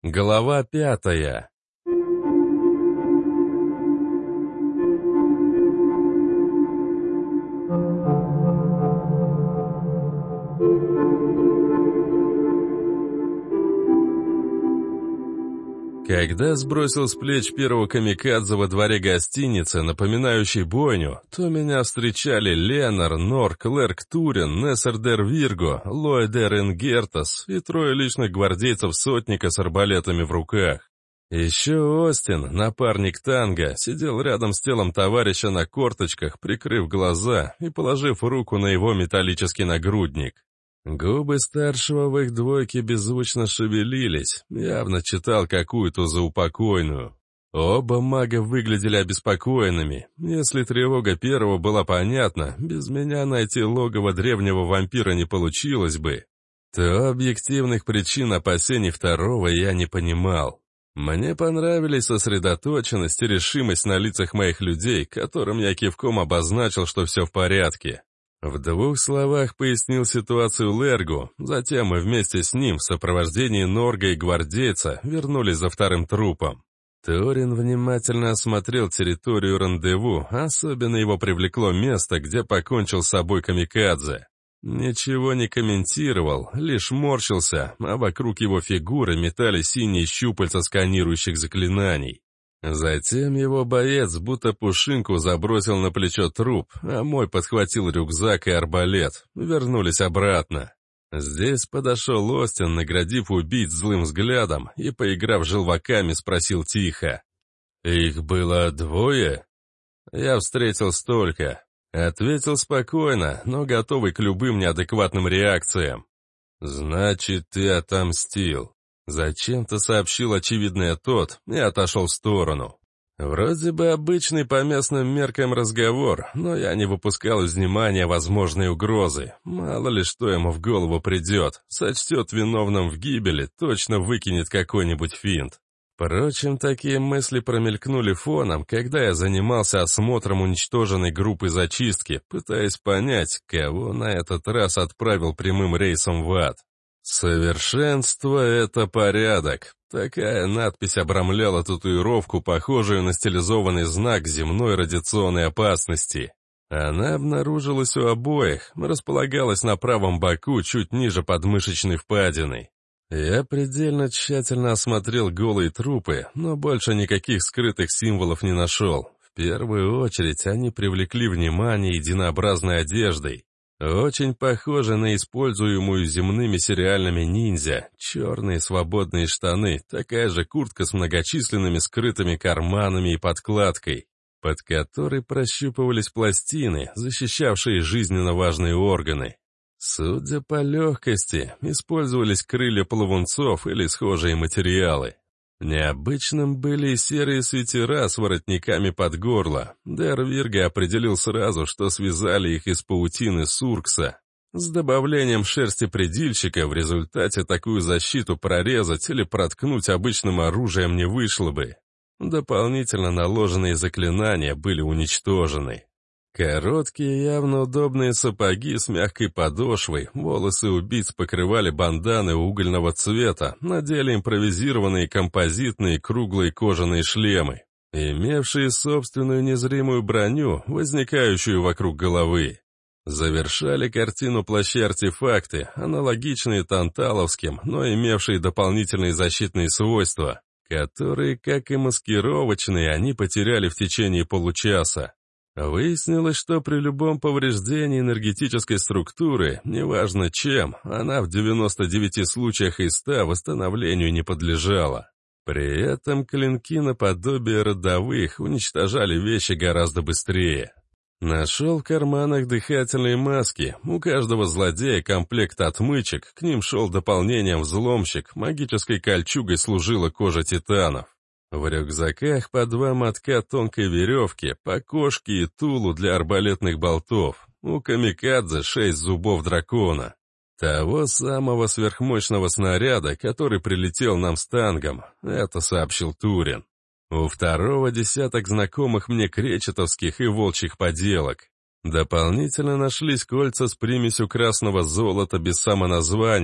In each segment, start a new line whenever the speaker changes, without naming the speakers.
Глава 5. Когда сбросил с плеч первого камикадзе во дворе гостиницы, напоминающей бойню, то меня встречали Ленар, Нор, Клерк Турин, Нессер дер Вирго, Лойдер Ингертас и 3 личных гвардейцев-сотника с арбалетами в руках. Еще Остин, напарник Танго, сидел рядом с телом товарища на корточках, прикрыв глаза и положив руку на его металлический нагрудник. Губы старшего в их двойке беззвучно шевелились, явно читал какую-то заупокойную. Оба мага выглядели обеспокоенными. Если тревога первого была понятна, без меня найти логово древнего вампира не получилось бы, то объективных причин опасений второго я не понимал. Мне понравились сосредоточенность и решимость на лицах моих людей, которым я кивком обозначил, что все в порядке. В 2 словах пояснил ситуацию Лергу, затем мы вместе с ним в сопровождении Норга и гвардейца вернулись за вторым трупом. Турин внимательно осмотрел территорию рандеву, особенно его привлекло место, где покончил с собой камикадзе. Ничего не комментировал, лишь морщился, а вокруг его фигуры метали синие щупальца сканирующих заклинаний. Затем его боец будто пушинку забросил на плечо труп, а мой подхватил рюкзак и арбалет. Вернулись обратно. Здесь подошел Остин, наградив убийц злым взглядом, и, поиграв желваками, спросил тихо. «Их было 2?» Я встретил столько. Ответил спокойно, но готовый к любым неадекватным реакциям. «Значит, ты отомстил». Зачем-то сообщил очевидное тот и отошел в сторону. Вроде бы обычный по местным меркам разговор, но я не выпускал из внимания возможные угрозы. Мало ли что ему в голову придет, сочтет виновным в гибели, точно выкинет какой-нибудь финт. Впрочем, такие мысли промелькнули фоном, когда я занимался осмотром уничтоженной группы зачистки, пытаясь понять, кого на этот раз отправил прямым рейсом в ад. «Совершенство — это порядок». Такая надпись обрамляла татуировку, похожую на стилизованный знак земной радиационной опасности. Она обнаружилась у обоих, располагалась на правом боку, чуть ниже подмышечной впадины. Я предельно тщательно осмотрел голые трупы, но больше никаких скрытых символов не нашел. В первую очередь они привлекли внимание единообразной одеждой. Очень похоже на используемую земными сериальными ниндзя. Черные свободные штаны, такая же куртка с многочисленными скрытыми карманами и подкладкой, под которой прощупывались пластины, защищавшие жизненно важные органы. Судя по легкости, использовались крылья плавунцов или схожие материалы. Необычным были и серые свитера с воротниками под горло. Дер Вирго определил сразу, что связали их из паутины суркса. С добавлением шерсти предильщика в результате такую защиту прорезать или проткнуть обычным оружием не вышло бы. Дополнительно наложенные заклинания были уничтожены. Короткие, явно удобные сапоги с мягкой подошвой, волосы убийц покрывали банданы угольного цвета, надели импровизированные композитные круглые кожаные шлемы, имевшие собственную незримую броню, возникающую вокруг головы. Завершали картину плащи-артефакты, аналогичные танталовским, но имевшие дополнительные защитные свойства, которые, как и маскировочные, они потеряли в течение получаса. Выяснилось, что при любом повреждении энергетической структуры, неважно чем, она в 99 случаях из 100 восстановлению не подлежала. При этом клинки наподобие родовых уничтожали вещи гораздо быстрее. Нашел в карманах дыхательные маски, у каждого злодея комплект отмычек, к ним шел дополнением взломщик, магической кольчугой служила кожа титанов. В рюкзаках по 2 мотка тонкой веревки, по кошке и тулу для арбалетных болтов. У камикадзе 6 зубов дракона. Того самого сверхмощного снаряда, который прилетел нам с тангом. Это сообщил Турин. У второго десяток знакомых мне кречетовских и волчьих поделок. Дополнительно нашлись кольца с примесью красного золота без самоназвания,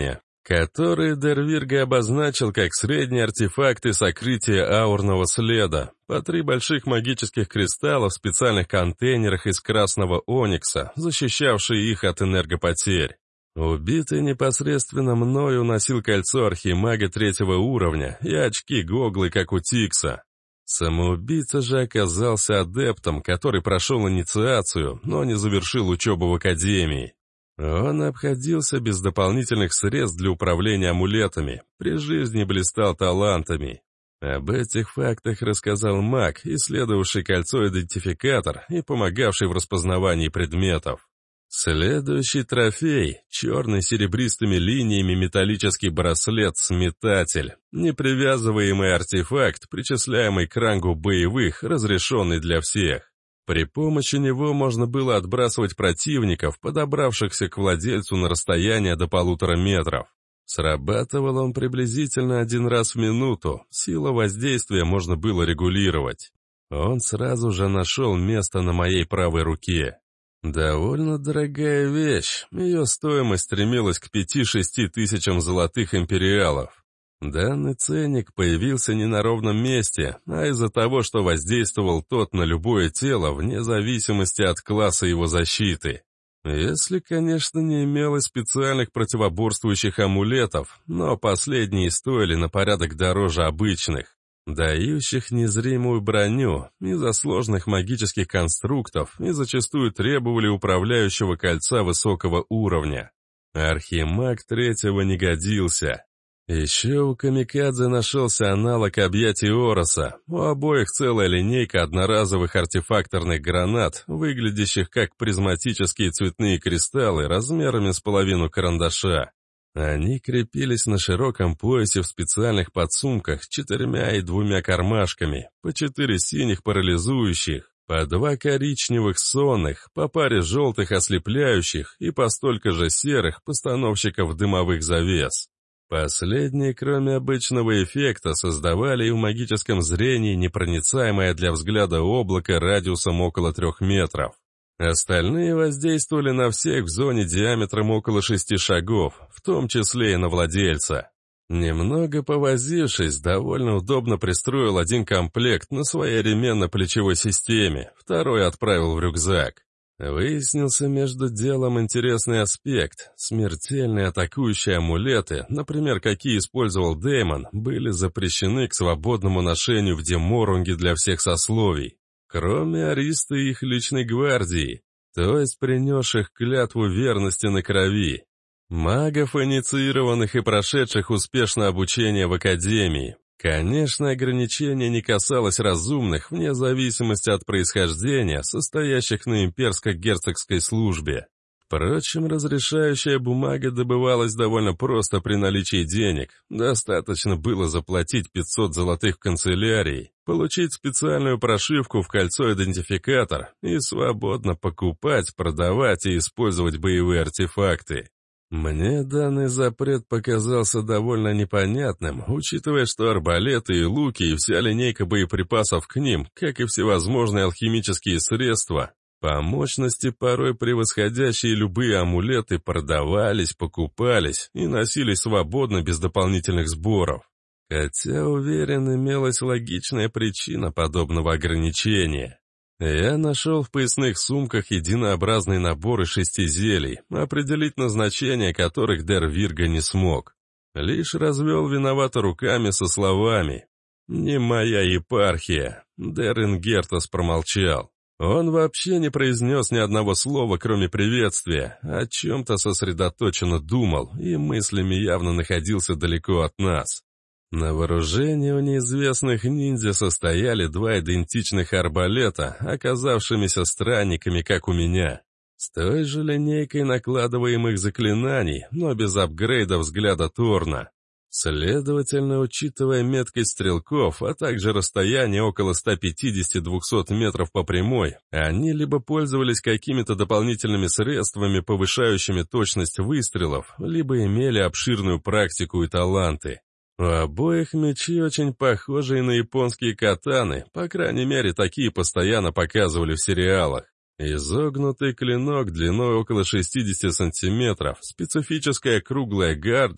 которые Дер Вирго обозначил как средние артефакты сокрытия аурного следа, по 3 больших магических кристалла в специальных контейнерах из красного оникса, защищавшие их от энергопотерь. Убитый непосредственно мною носил кольцо архимага 3-го уровня и очки-гоглы, как у Тикса. Самоубийца же оказался адептом, который прошел инициацию, но не завершил учебу в академии. Он обходился без дополнительных средств для управления амулетами, при жизни блистал талантами. Об этих фактах рассказал маг, исследовавший кольцо-идентификатор и помогавший в распознавании предметов. Следующий трофей — черный серебристыми линиями металлический браслет-сметатель, непривязываемый артефакт, причисляемый к рангу боевых, разрешенный для всех. При помощи него можно было отбрасывать противников, подобравшихся к владельцу на расстояние до 1,5 метров. Срабатывал он приблизительно 1 раз в минуту, силу воздействия можно было регулировать. Он сразу же нашел место на моей правой руке. Довольно дорогая вещь, ее стоимость стремилась к 5-6 тысячам золотых империалов. Данный ценник появился не на ровном месте, а из-за того, что воздействовал тот на любое тело вне зависимости от класса его защиты. Если, конечно, не имелось специальных противоборствующих амулетов, но последние стоили на порядок дороже обычных, дающих незримую броню из-за сложных магических конструктов и зачастую требовали управляющего кольца высокого уровня. Архимаг 3-го не годился. Еще у камикадзе нашелся аналог объятий Ороса, у обоих целая линейка одноразовых артефакторных гранат, выглядящих как призматические цветные кристаллы размерами с половину карандаша. Они крепились на широком поясе в специальных подсумках с 4 и 2 кармашками, по 4 синих парализующих, по 2 коричневых сонных, по паре желтых ослепляющих и по столько же серых постановщиков дымовых завес. Последние, кроме обычного эффекта, создавали и в магическом зрении непроницаемое для взгляда облако радиусом около 3 метров. Остальные воздействовали на всех в зоне диаметром около 6 шагов, в том числе и на владельца. Немного повозившись, довольно удобно пристроил 1 комплект на своей ременно-плечевой системе, 2 отправил в рюкзак. Выяснился между делом интересный аспект. Смертельные атакующие амулеты, например, какие использовал Дэймон, были запрещены к свободному ношению в Деморунге для всех сословий, кроме Ариста и их личной гвардии, то есть принесших клятву верности на крови. Магов, инициированных и прошедших успешно обучение в академии. Конечно, ограничение не касалось разумных, вне зависимости от происхождения, состоящих на имперско-герцогской службе. Впрочем, разрешающая бумага добывалась довольно просто при наличии денег. Достаточно было заплатить 500 золотых в канцелярии, получить специальную прошивку в кольцо-идентификатор и свободно покупать, продавать и использовать боевые артефакты. Мне данный запрет показался довольно непонятным, учитывая, что арбалеты и луки и вся линейка боеприпасов к ним, как и всевозможные алхимические средства, по мощности порой превосходящие любые амулеты, продавались, покупались и носились свободно без дополнительных сборов. Хотя, уверен, имелась логичная причина подобного ограничения. Я нашел в поясных сумках единообразный набор из 6 зелий, определить назначение которых Дер Вирго не смог. Лишь развел виновато руками со словами: «Не моя епархия». Дер Ингертос промолчал. Он вообще не произнес ни одного слова, кроме приветствия, о чем-то сосредоточенно думал и мыслями явно находился далеко от нас. На вооружении у неизвестных ниндзя состояли 2 идентичных арбалета, оказавшимися странниками, как у меня, с той же линейкой накладываемых заклинаний, но без апгрейда взгляда Торна. Следовательно, учитывая меткость стрелков, а также расстояние около 150-200 метров по прямой, они либо пользовались какими-то дополнительными средствами, повышающими точность выстрелов, либо имели обширную практику и таланты. У обоих мечи очень похожие на японские катаны, по крайней мере, такие постоянно показывали в сериалах. Изогнутый клинок длиной около 60 сантиметров, специфическая круглая гарда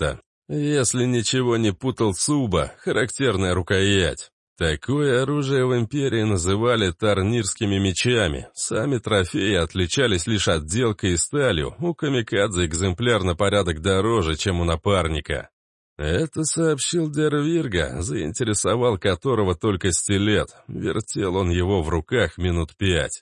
Если ничего не путал, Суба — характерная рукоять. Такое оружие в Империи называли тарнирскими мечами. Сами трофеи отличались лишь отделкой и сталью. У камикадзе экземпляр на порядок дороже, чем у напарника. Это сообщил Дер Вирго, заинтересовал которого только стилет. Вертел он его в руках минут 5.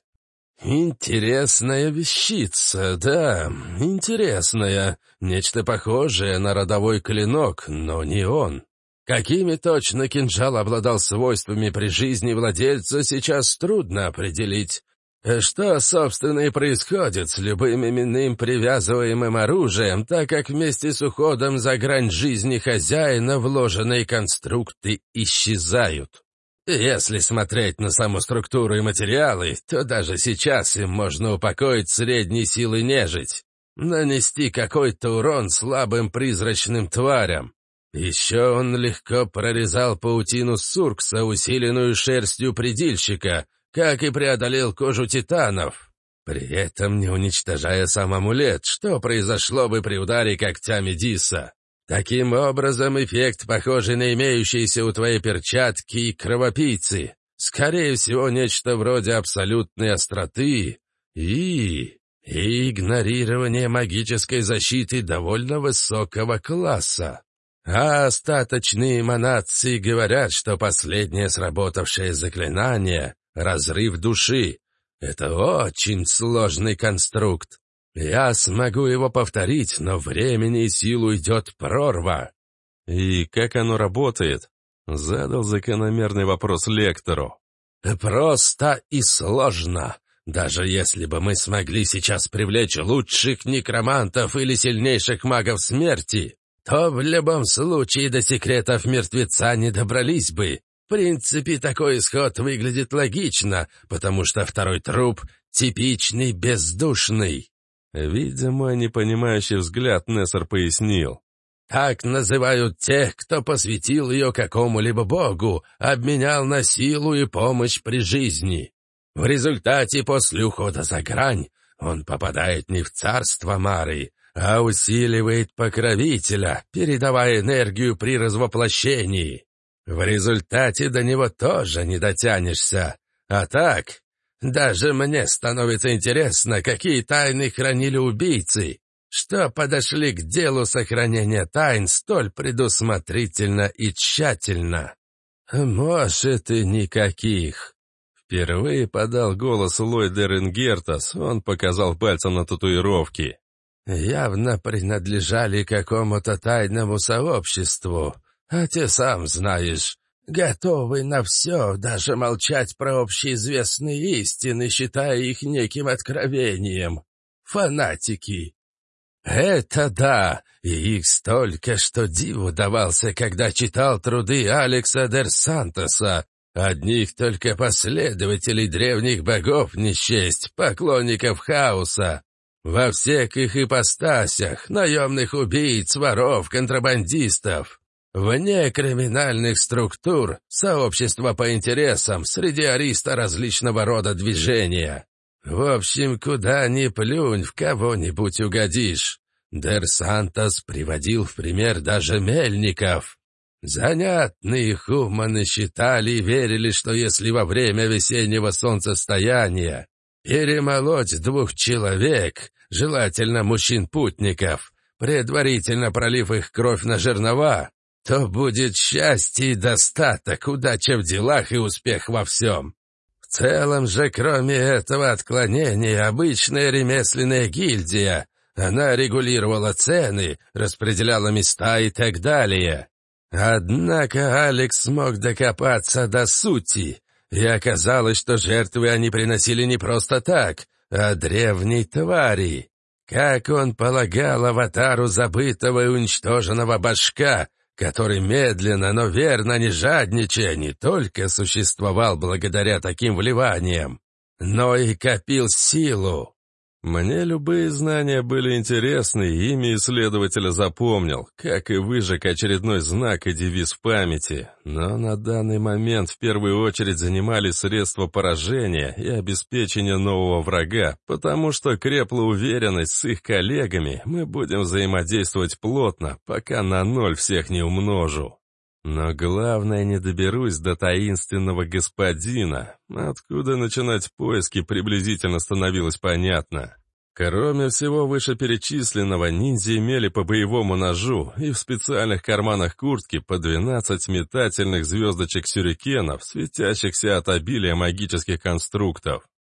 «Интересная вещица, да, интересная. Нечто похожее на родовой клинок, но не он. Какими точно кинжал обладал свойствами при жизни владельца, сейчас трудно определить. Что, собственно, и происходит с любым именным привязываемым оружием, так как вместе с уходом за грань жизни хозяина вложенные конструкты исчезают. Если смотреть на саму структуру и материалы, то даже сейчас им можно упокоить средней силы нежить, нанести какой-то урон слабым призрачным тварям. Еще он легко прорезал паутину Суркса, усиленную шерстью предильщика, как и преодолел кожу титанов, при этом не уничтожая сам амулет, что произошло бы при ударе когтями Диса. Таким образом, эффект, похожий на имеющиеся у твоей перчатки и кровопийцы. Скорее всего, нечто вроде абсолютной остроты и игнорирование магической защиты довольно высокого класса. А остаточные эманации говорят, что последнее сработавшее заклинание — разрыв души. Это очень сложный конструкт. Я смогу его повторить, но времени и силу идет прорва. И как оно работает? Задал закономерный вопрос лектору. Просто и сложно. Даже если бы мы смогли сейчас привлечь лучших некромантов или сильнейших магов смерти, то в любом случае до секретов мертвеца не добрались бы. В принципе, такой исход выглядит логично, потому что второй труп типичный бездушный. Видя мой непонимающий взгляд, Нессер пояснил. Так называют тех, кто посвятил ее какому-либо богу, обменял на силу и помощь при жизни. В результате, после ухода за грань, он попадает не в царство Мары, а усиливает покровителя, передавая энергию при развоплощении. В результате до него тоже не дотянешься. А так, даже мне становится интересно, какие тайны хранили убийцы, что подошли к делу сохранения тайн столь предусмотрительно и тщательно. Может, и никаких. Впервые подал голос Лойдер Ингертас, он показал пальцем на татуировки. Явно принадлежали какому-то тайному сообществу, а ты сам знаешь, готовы на все, даже молчать про общеизвестные истины, считая их неким откровением. Фанатики. Это да, и их столько, что диву давался, когда читал труды Алекса дер Сантоса. Одних только последователей древних богов не счесть, поклонников хаоса. Во всех их ипостасях, наемных убийц, воров, контрабандистов. Вне криминальных структур, сообщества по интересам, среди ариста различного рода движения. В общем, куда ни плюнь, в кого-нибудь угодишь. Дер Сантос приводил в пример даже мельников. Занятные хуманы считали и верили, что если во время весеннего солнцестояния перемолоть 2 человек, желательно мужчин-путников, предварительно пролив их кровь на жернова, то будет счастье и достаток, удача в делах и успех во всем. В целом же, кроме этого отклонения, обычная ремесленная гильдия, она регулировала цены, распределяла места и так далее. Однако Алекс смог докопаться до сути, и оказалось, что жертвы они приносили не просто так, а древней твари. Как он полагал, аватару забытого и уничтоженного башка, который медленно, но верно, не жадничая, не только существовал благодаря таким вливаниям, но и копил силу. Мне любые знания были интересны, и ими исследователя запомнил, как и выжег очередной знак и девиз в памяти. Но на данный момент в первую очередь занимали средства поражения и обеспечения нового врага, потому что крепла уверенность с их коллегами, мы будем взаимодействовать плотно, пока на 0 всех не умножу. Но главное, не доберусь до таинственного господина. Откуда начинать поиски, приблизительно становилось понятно. Кроме всего вышеперечисленного, ниндзя имели по боевому ножу и в специальных карманах куртки по 12 метательных звездочек-сюрикенов, светящихся от обилия магических конструктов.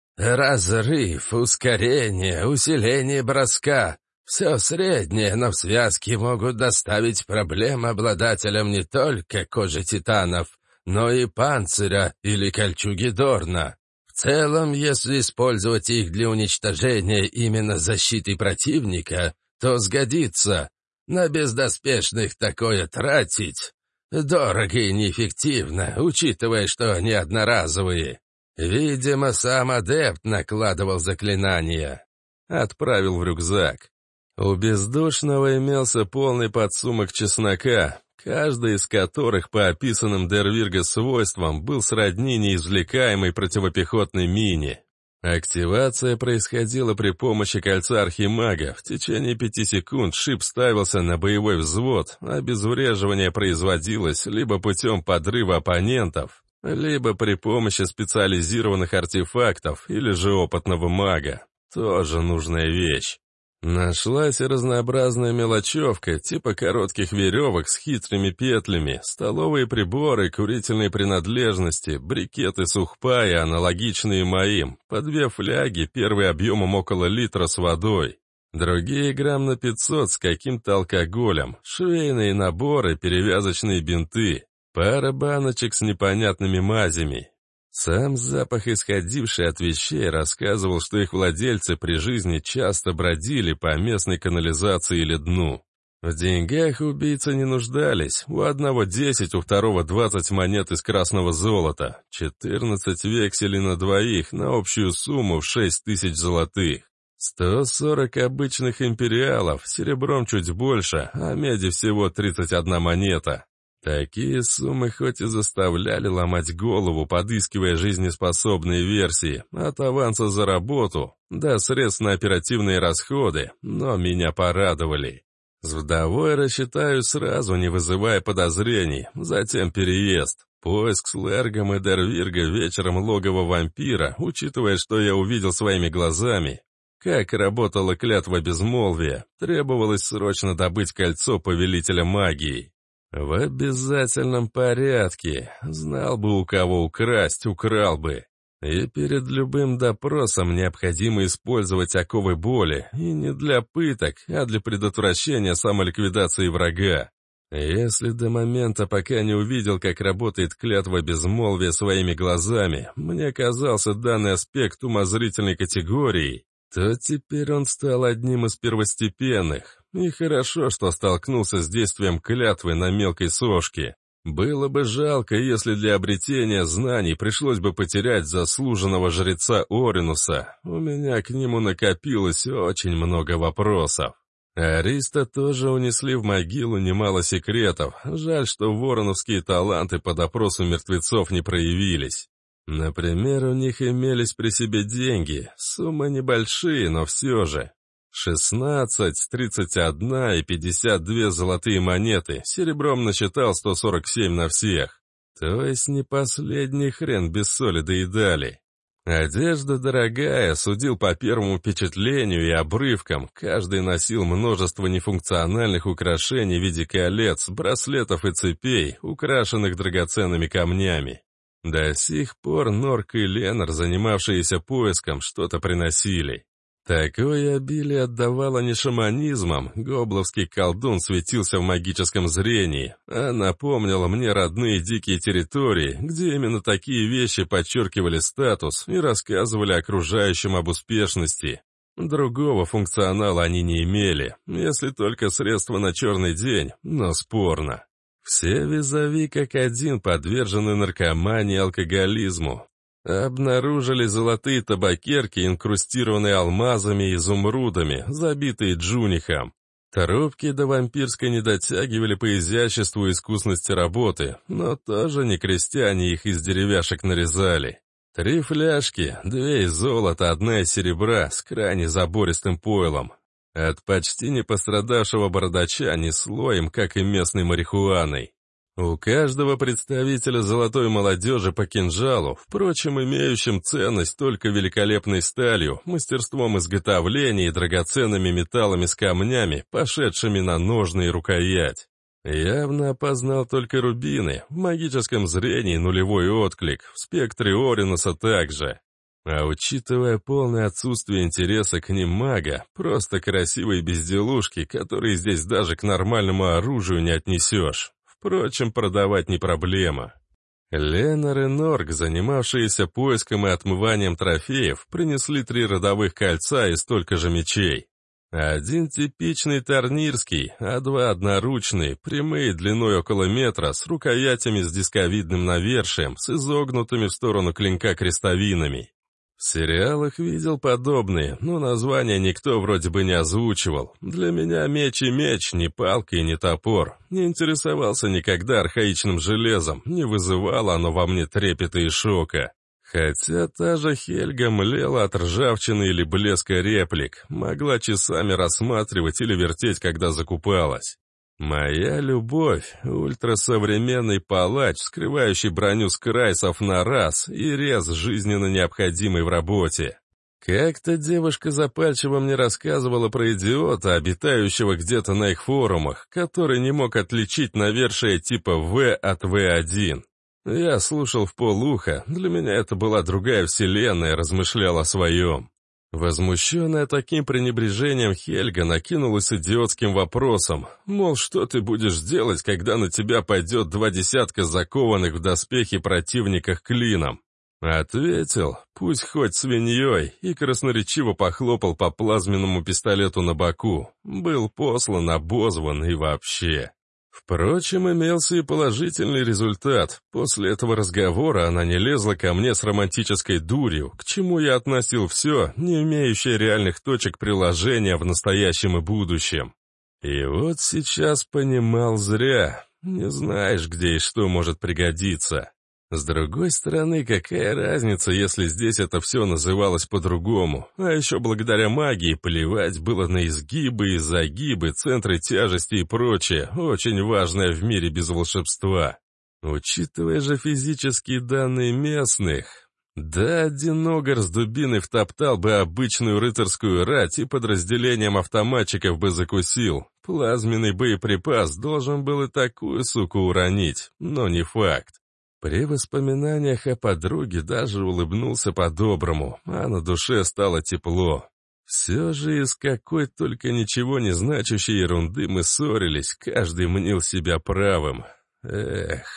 Разрыв, ускорение, усиление броска. Все среднее, но в связке могут доставить проблем обладателям не только кожи титанов, но и панциря или кольчуги Дорна. В целом, если использовать их для уничтожения именно защиты противника, то сгодится. На бездоспешных такое тратить дорого и неэффективно, учитывая, что они одноразовые. Видимо, сам адепт накладывал заклинания.
Отправил в рюкзак. У бездушного имелся полный подсумок чеснока, каждый из которых по описанным Дервирго свойствам был сродни неизвлекаемой противопехотной мине. Активация происходила при помощи кольца архимага. В течение 5 секунд шип ставился на боевой взвод, а обезвреживание производилось либо путем подрыва оппонентов, либо при помощи специализированных артефактов или же опытного мага. Тоже нужная вещь. Нашлась и разнообразная мелочевка, типа коротких веревок с хитрыми петлями, столовые приборы, курительные принадлежности, брикеты сухпая, аналогичные моим, по 2 фляги, первый объемом около литра с водой, другие грамм на 500 с каким-то алкоголем, швейные наборы, перевязочные бинты, пара баночек с непонятными мазями. Сам запах, исходивший от вещей, рассказывал, что их владельцы при жизни часто бродили по местной канализации или дну. В деньгах убийцы не нуждались, у одного 10, у второго 20 монет из красного золота, 14 векселей на двоих на общую сумму в 6000 золотых, 140 обычных империалов, серебром чуть больше, а меди всего 31 монета. Такие суммы хоть и заставляли ломать голову, подыскивая жизнеспособные версии, от аванса за работу до средств на оперативные расходы, но меня порадовали. С вдовой рассчитаю сразу, не вызывая подозрений, затем переезд, поиск с Лергом и Дервирго вечером логово вампира, учитывая, что я увидел своими глазами, как работала клятва безмолвия, требовалось срочно добыть кольцо повелителя магии. В обязательном порядке. Знал бы, у кого украсть, украл бы. И перед любым допросом необходимо использовать оковы боли, и не для пыток, а для предотвращения самоликвидации врага. Если до момента, пока не увидел, как работает клятва безмолвия своими глазами, мне казался данный аспект умозрительной категорией, то теперь он стал одним из первостепенных. И хорошо, что столкнулся с действием клятвы на мелкой сошке. Было бы жалко, если для обретения знаний пришлось бы потерять заслуженного жреца Оринуса. У меня к нему накопилось очень много вопросов. Ариста тоже унесли в могилу немало секретов. Жаль, что вороновские таланты по допросу мертвецов не проявились. Например, у них имелись при себе деньги, суммы небольшие, но все же. 16, 31 и 52 золотые монеты, серебром насчитал 147 на всех. То есть не последний хрен без соли доедали. Одежда дорогая, судил по первому впечатлению и обрывкам, каждый носил множество нефункциональных украшений в виде колец, браслетов и цепей, украшенных драгоценными камнями. До сих пор Норк и Ленар, занимавшиеся поиском, что-то приносили. Такое обилие отдавало не шаманизмом, гобловский колдун светился в магическом зрении, а напомнило мне родные дикие территории, где именно такие вещи подчеркивали статус и рассказывали окружающим об успешности. Другого функционала они не имели, если только средства на черный день, но спорно. Все визави как один подвержены наркомании и алкоголизму. Обнаружили золотые табакерки, инкрустированные алмазами и изумрудами, забитые джунихом. Трубки до вампирской не дотягивали по изяществу и искусности работы, но тоже не крестьяне их из деревяшек нарезали. 3 фляжки, 2 из золота, 1 из серебра, с крайне забористым пойлом. От почти не пострадавшего бородача несло им, как и местной марихуаной. У каждого представителя золотой молодежи по кинжалу, впрочем, имеющим ценность только великолепной сталью, мастерством изготовления и драгоценными металлами с камнями, пошедшими на ножны и рукоять. Явно опознал только рубины, в магическом зрении нулевой отклик, в спектре Оринуса также. А учитывая полное отсутствие интереса к ним мага, просто красивые безделушки, которые здесь даже к нормальному оружию не отнесешь. Впрочем, продавать не проблема. Ленар и Норк, занимавшиеся поиском и отмыванием трофеев, принесли 3 родовых кольца и столько же мечей. 1 типичный тарнирский, а 2 одноручные, прямые длиной около метра, с рукоятями с дисковидным навершием, с изогнутыми в сторону клинка крестовинами. В сериалах видел подобные, но названия никто вроде бы не озвучивал. Для меня меч и меч, не палка и не топор. Не интересовался никогда архаичным железом, не вызывало оно во мне трепета и шока. Хотя та же Хельга млела от ржавчины или блеска реплик, могла часами рассматривать или вертеть, когда закупалась. Моя любовь — ультрасовременный палач, скрывающий броню скрайсов на раз и рез жизненно необходимый в работе. Как-то девушка запальчиво мне рассказывала про идиота, обитающего где-то на их форумах, который не мог отличить навершие типа В от В1. Я слушал вполуха, для меня это была другая вселенная, размышлял о своем. Возмущенная таким пренебрежением, Хельга накинулась идиотским вопросом, мол, что ты будешь делать, когда на тебя пойдет 2 десятка закованных в доспехи противников клином? Ответил, пусть хоть свиньей, и красноречиво похлопал по плазменному пистолету на боку. Был послан, обозван и вообще. Впрочем, имелся и положительный результат. После этого разговора она не лезла ко мне с романтической дурью, к чему я относил все, не имеющее реальных точек приложения в настоящем и будущем. И вот сейчас понимал зря. Не знаешь, где и что может пригодиться. С другой стороны, какая разница, если здесь это все называлось по-другому, а еще благодаря магии плевать было на изгибы и загибы, центры тяжести и прочее, очень важное в мире без волшебства. Учитывая же физические данные местных, да, один огр с дубиной втоптал бы обычную рыцарскую рать и подразделением автоматчиков бы закусил. Плазменный боеприпас должен был и такую суку уронить, но не факт. При воспоминаниях о подруге даже улыбнулся по-доброму, а на душе стало тепло. Все же из какой только ничего не значащей ерунды мы ссорились, каждый мнил себя правым. Эх.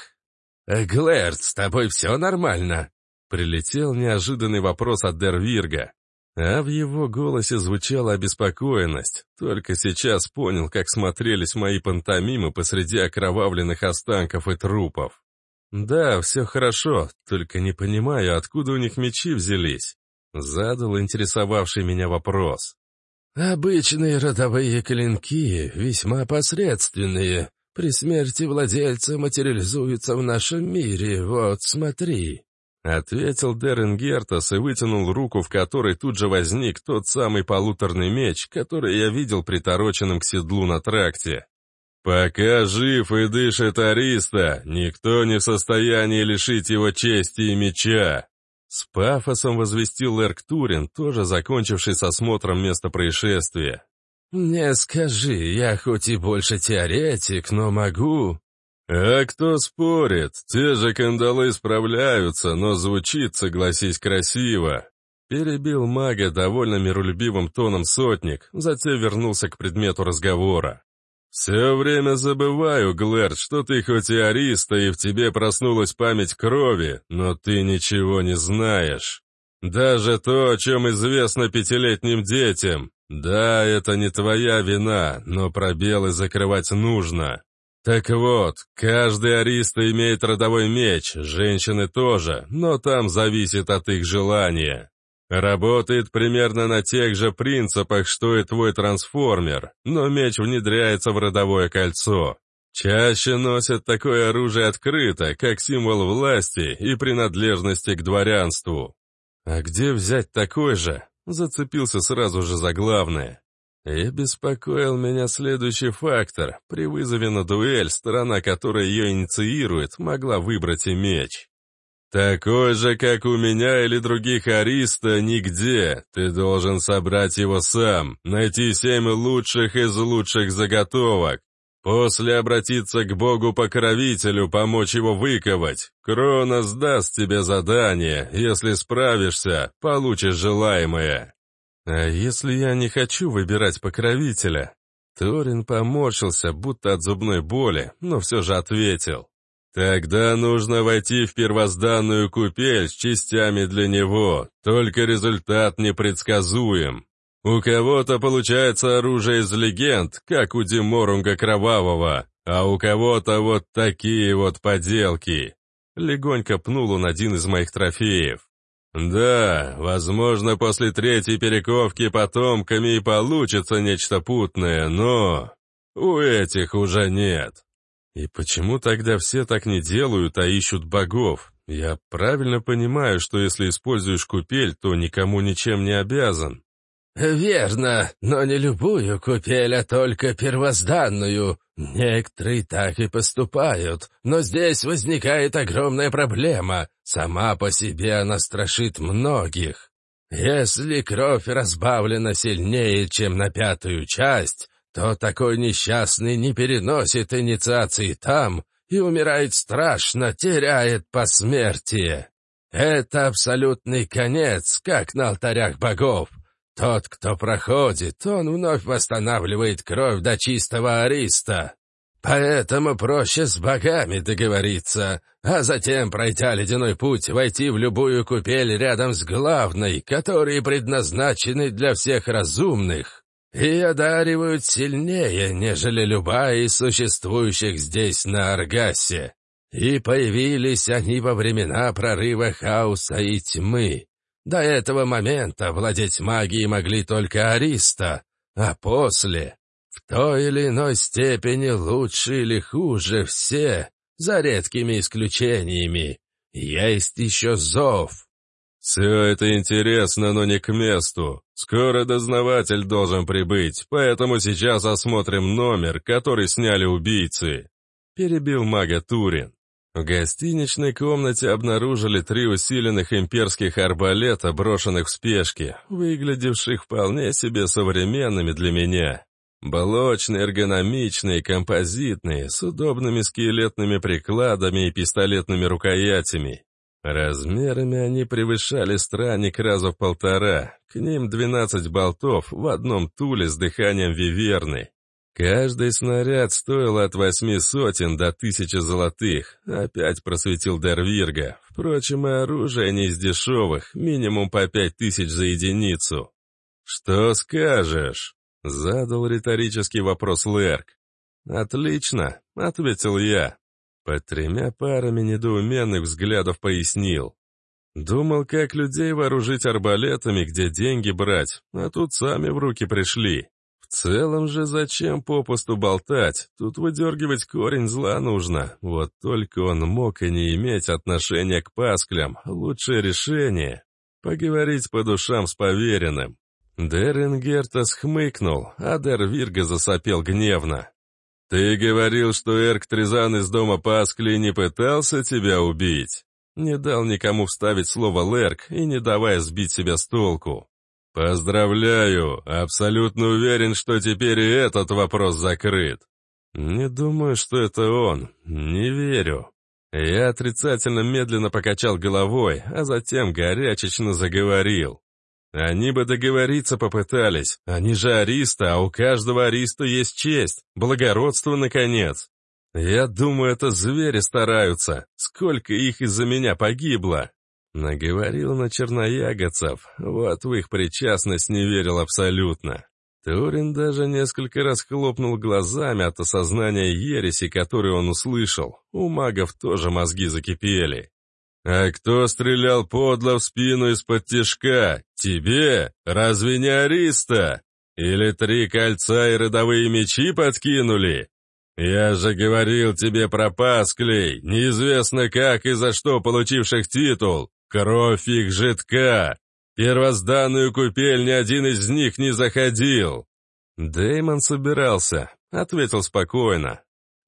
«Глэрд, с тобой все нормально?»
Прилетел неожиданный вопрос от Дервирга, а в его голосе звучала обеспокоенность. Только сейчас понял, как смотрелись мои пантомимы посреди окровавленных останков и трупов. «Да, все хорошо, только не понимаю, откуда у них мечи взялись?» Задал интересовавший меня вопрос.
«Обычные родовые клинки, весьма посредственные. При смерти владельца материализуются в нашем мире, вот смотри», — ответил Дерен Гертас и вытянул руку, в которой тут же возник тот самый полуторный меч, который я видел притороченным к седлу на тракте. «Пока жив и дышит Ариста, никто не в состоянии лишить его чести и меча», — с пафосом возвестил Эрк Турин, тоже закончивший с осмотром места происшествия. «Не скажи, я хоть и больше теоретик, но могу...»
«А кто спорит? Те же кандалы справляются, но звучит, согласись, красиво», — перебил мага довольно миролюбивым тоном сотник, затем вернулся к предмету разговора. «Все время забываю, Глэрд, что ты хоть и ариста, и в тебе проснулась память крови, но ты ничего не знаешь. Даже то, о чем известно 5-летним детям. Да, это не твоя вина, но пробелы закрывать нужно. Так вот, каждый ариста имеет родовой меч, женщины тоже, но там зависит от их желания. Работает примерно на тех же принципах, что и твой трансформер, но меч внедряется в родовое кольцо. Чаще носят такое оружие открыто, как символ власти и принадлежности к дворянству. А где взять такой же? Зацепился сразу же за главное. И беспокоил меня следующий фактор. При вызове на дуэль, сторона, которая ее инициирует, могла выбрать и меч. Такой же, как у меня или других ариста, нигде. Ты должен собрать его сам, найти 7 лучших из лучших заготовок. После обратиться к богу-покровителю, помочь его выковать. Кронос даст тебе задание. Если справишься, получишь желаемое. А если я не хочу выбирать покровителя? Торин поморщился, будто от зубной боли, но все же ответил. Тогда нужно войти в первозданную купель с частями для него, только результат непредсказуем. У кого-то получается оружие из легенд, как у Диморунга Кровавого, а у кого-то вот такие вот поделки. Легонько пнул он один из моих трофеев. Да, возможно, после 3-й перековки потомками и получится нечто путное, но у этих уже нет. И почему тогда все так не делают, а ищут богов? Я правильно понимаю, что если используешь купель, то никому ничем не обязан?
«Верно, но не любую купель, а только первозданную. Некоторые так и поступают, но здесь возникает огромная проблема. Сама по себе она страшит многих. Если кровь разбавлена сильнее, чем на 5-ю часть, то такой несчастный не переносит инициации там и умирает страшно, теряет посмертие. Это абсолютный конец, как на алтарях богов. Тот, кто проходит, он вновь восстанавливает кровь до чистого ариста. Поэтому проще с богами договориться, а затем, пройдя ледяной путь, войти в любую купель рядом с главной, которые предназначены для всех разумных, и одаривают сильнее, нежели любая из существующих здесь на Аргасе. И появились они во времена прорыва хаоса и тьмы. До этого момента владеть магией могли только ариста, а после, в той или иной степени лучше или хуже все, за редкими исключениями. Есть еще зов.
Все это интересно, но не к месту. Скоро дознаватель должен прибыть, поэтому сейчас осмотрим номер, который сняли убийцы. Перебил мага Турин. В гостиничной комнате обнаружили 3 усиленных имперских арбалета, брошенных в спешке, выглядевших вполне себе современными для меня. Блочные, эргономичные, композитные, с удобными скелетными прикладами и пистолетными рукоятями. Размерами они превышали странник раза в 1,5, к ним 12 болтов в одном туле с дыханием виверны. Каждый снаряд стоил от 800 до 1000 золотых, опять просветил Дервирга. Впрочем, и оружие не из дешевых, минимум по 5000 за единицу. «Что скажешь?» — задал риторический вопрос Лерк. «Отлично», — ответил я. Под 3 парами недоуменных взглядов пояснил. Думал, как людей вооружить арбалетами, где деньги брать, а тут сами в руки пришли. В целом же зачем попусту болтать? Тут выдергивать корень зла нужно. Вот только он мог и не иметь отношения к пасклям. Лучшее решение — поговорить по душам с поверенным. Деренгертас хмыкнул, а Дервирга засопел гневно. «Ты говорил, что Эрк Тризан из дома Паскли не пытался тебя убить?» Не дал никому вставить слово «Лерк» и не давая сбить себя с толку. «Поздравляю, абсолютно уверен, что теперь и этот вопрос закрыт». «Не думаю, что это он. Не верю». Я отрицательно медленно покачал головой, а затем горячечно заговорил. Они бы договориться попытались, они же аристы, а у каждого ариста есть честь, благородство, наконец. Я думаю, это звери стараются, сколько их из-за меня погибло. Наговорил на черноягодцев, вот в их причастность не верил абсолютно. Турин даже несколько раз хлопнул глазами от осознания ереси, которую он услышал. У магов тоже мозги закипели. «А кто стрелял подло в спину из-под тишка? Тебе? Разве не Ариста? Или 3 кольца и родовые мечи подкинули? Я же говорил тебе про пасклей, неизвестно как и за что получивших титул. Кровь их жидка. Первозданную купель ни один из них не заходил». «Дэймон собирался», — ответил спокойно.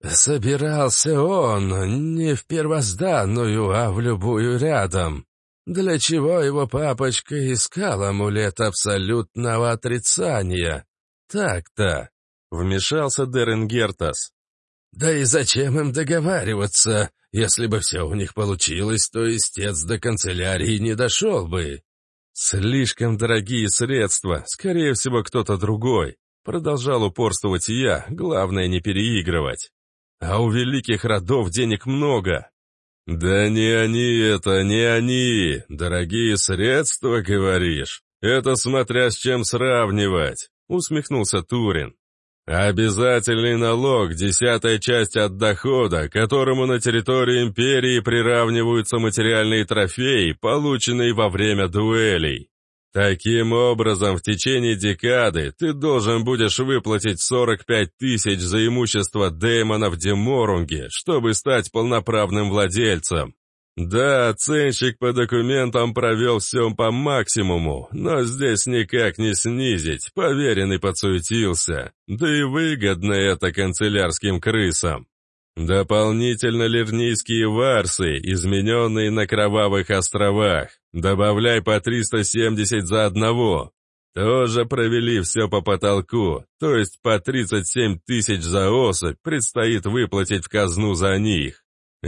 «Собирался он не в первозданную, а в любую рядом. Для чего его папочка искал амулет абсолютного отрицания? Так-то», — вмешался Деренгертас. «Да и зачем им договариваться? Если бы все у них получилось, то истец до канцелярии не дошел бы».
«Слишком дорогие средства, скорее всего, кто-то другой», — продолжал упорствовать я, главное не переигрывать. «А у великих родов денег много». «Да не они это, не они. Дорогие средства, говоришь? Это смотря с чем сравнивать», — усмехнулся Турин. «Обязательный налог, 10-я часть от дохода, которому на территории империи приравниваются материальные трофеи, полученные во время дуэлей. Таким образом, в течение декады ты должен будешь выплатить 45 тысяч за имущество Дэймона в Деморунге, чтобы стать полноправным владельцем. Да, оценщик по документам провел все по максимуму, но здесь никак не снизить, поверенный подсуетился. Да и выгодно это канцелярским крысам. Дополнительно лирнийские варсы, измененные на Кровавых островах. Добавляй по 370 за одного. Тоже провели все по потолку, то есть по 37 тысяч за особь предстоит выплатить в казну за них.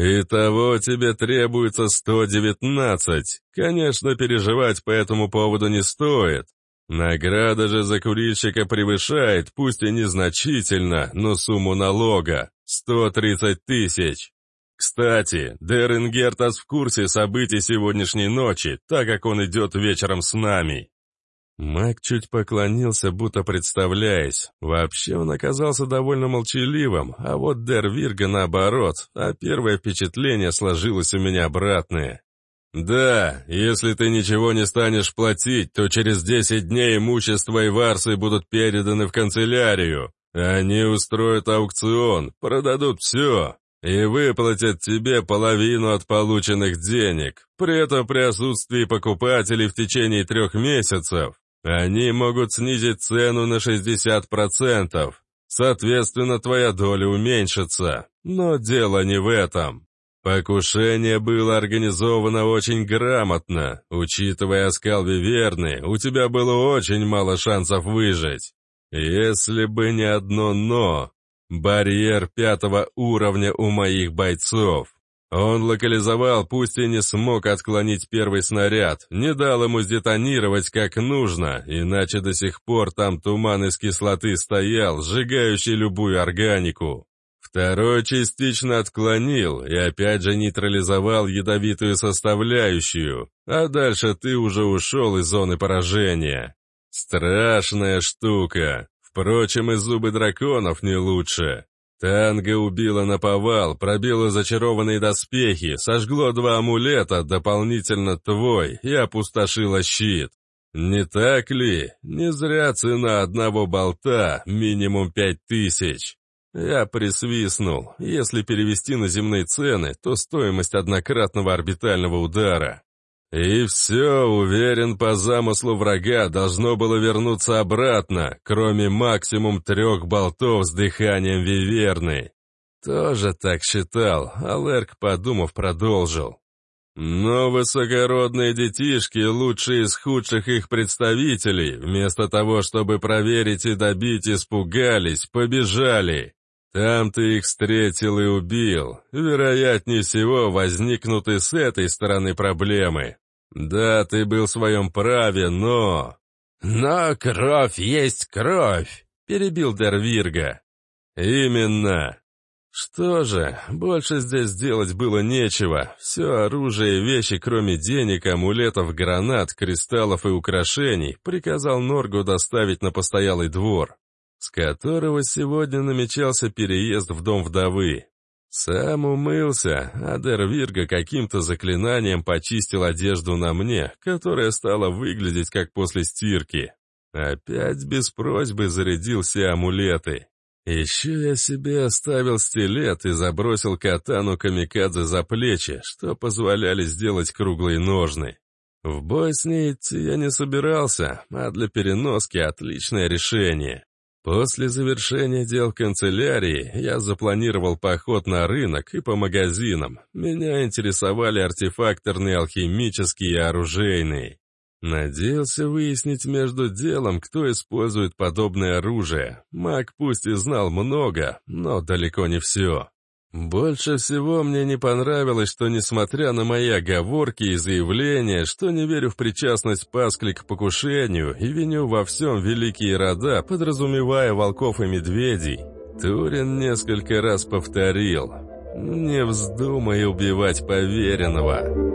Итого тебе требуется 119. Конечно, переживать по этому поводу не стоит. Награда же за курильщика превышает, пусть и незначительно, но сумму налога — 130 тысяч. Кстати, Деренгертас в курсе событий сегодняшней ночи, так как он идет вечером с нами». Маг чуть поклонился, будто представляясь. Вообще он оказался довольно молчаливым, а вот Дер Вирга наоборот, а первое впечатление сложилось у меня обратное. «Да, если ты ничего не станешь платить, то через 10 дней имущество и варсы будут переданы в канцелярию. Они устроят аукцион, продадут все и выплатят тебе половину от полученных денег. При этом при отсутствии покупателей в течение 3 месяцев они могут снизить цену на 60%. Соответственно, твоя доля уменьшится. Но дело не в этом. Покушение было организовано очень грамотно. Учитывая оскал Виверны, у тебя было очень мало шансов выжить. Если бы не одно «но». Барьер 5-го уровня у моих бойцов. Он локализовал, пусть и не смог отклонить первый снаряд, не дал ему сдетонировать как нужно, иначе до сих пор там туман из кислоты стоял, сжигающий любую органику. Второй частично отклонил и опять же нейтрализовал ядовитую составляющую, а дальше ты уже ушел из зоны поражения. Страшная штука. Впрочем, и зубы драконов не лучше. Танго убило наповал, пробило зачарованные доспехи, сожгло 2 амулета, дополнительно твой, и опустошило щит. Не так ли? Не зря цена одного болта минимум 5000. Я присвистнул. Если перевести на земные цены, то стоимость однократного орбитального удара. И все, уверен, по замыслу врага должно было вернуться обратно, кроме максимум 3 болтов с дыханием Виверны. Тоже так считал, а Лерк, подумав, продолжил. Но высокородные детишки, лучшие из худших их представителей, вместо того, чтобы проверить и добить, испугались, побежали. Там ты их встретил и убил. Вероятнее всего, возникнут и с этой стороны проблемы. Да, ты был в своем праве, но... «Но кровь есть кровь», — перебил Дер Вирга. «Именно. Что же, больше здесь делать было нечего. Все оружие и вещи, кроме денег, амулетов, гранат, кристаллов и украшений, приказал Норгу доставить на постоялый двор, с которого сегодня намечался переезд в дом вдовы. Сам умылся, а Дервирга каким-то заклинанием почистил одежду на мне, которая стала выглядеть как после стирки. Опять без просьбы зарядил все амулеты. Еще я себе оставил стилет и забросил катану камикадзе за плечи, что позволяли сделать круглые ножны. В бой с ней идти я не собирался, а для переноски отличное решение. После завершения дел канцелярии я запланировал поход на рынок и по магазинам. Меня интересовали артефакторные, алхимические и оружейные. Надеялся выяснить между делом, кто использует подобное оружие. Маг пусть и знал много, но далеко не все. Больше всего мне не понравилось, что, несмотря на мои оговорки и заявления, что не верю в причастность Паскли к покушению и виню во всем великие рода, подразумевая волков и медведей, Турин несколько раз повторил: «Не вздумай убивать поверенного».